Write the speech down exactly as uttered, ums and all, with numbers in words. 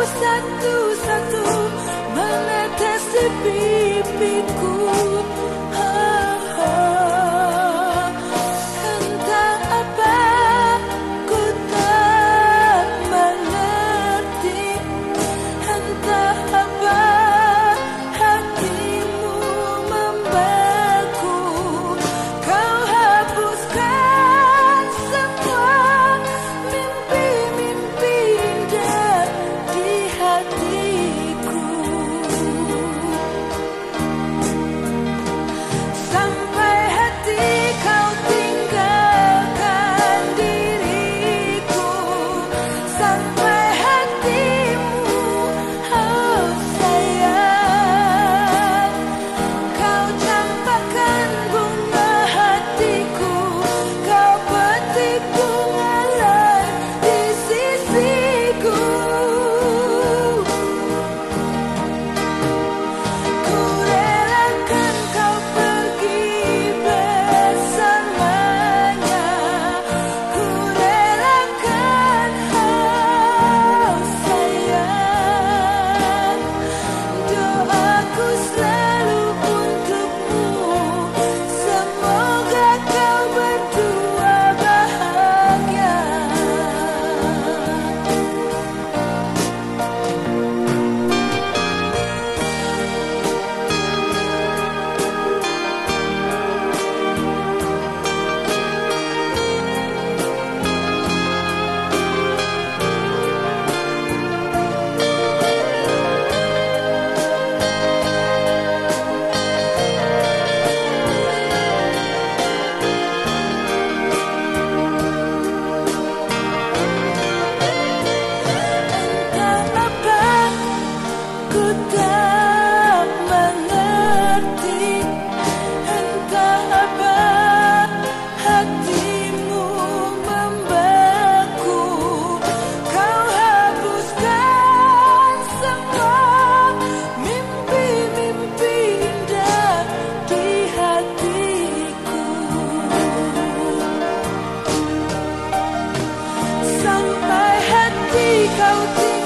satu-satu menetes di pipiku. Oh, oh. Entah apa ku tak mengerti, entah apa hatimu membeku. Kau hapuskan semua mimpi-mimpi indah di hatiku. Sampai hati kau tinggalkan diriku, sampai hatimu, oh sayang, kau campakkan bunga hatiku, kau petik bunga lain di sisiku. Ku relakan kau pergi bersamanya, ku relakan, oh sayang, doaku selalu untukmu, semoga kau berdua bahagia. Entah apa ku tak mengerti, entah apa hatimu membeku. Kau hapuskan semua mimpi-mimpi indah di hatiku. Sampai hati kau tinggalkan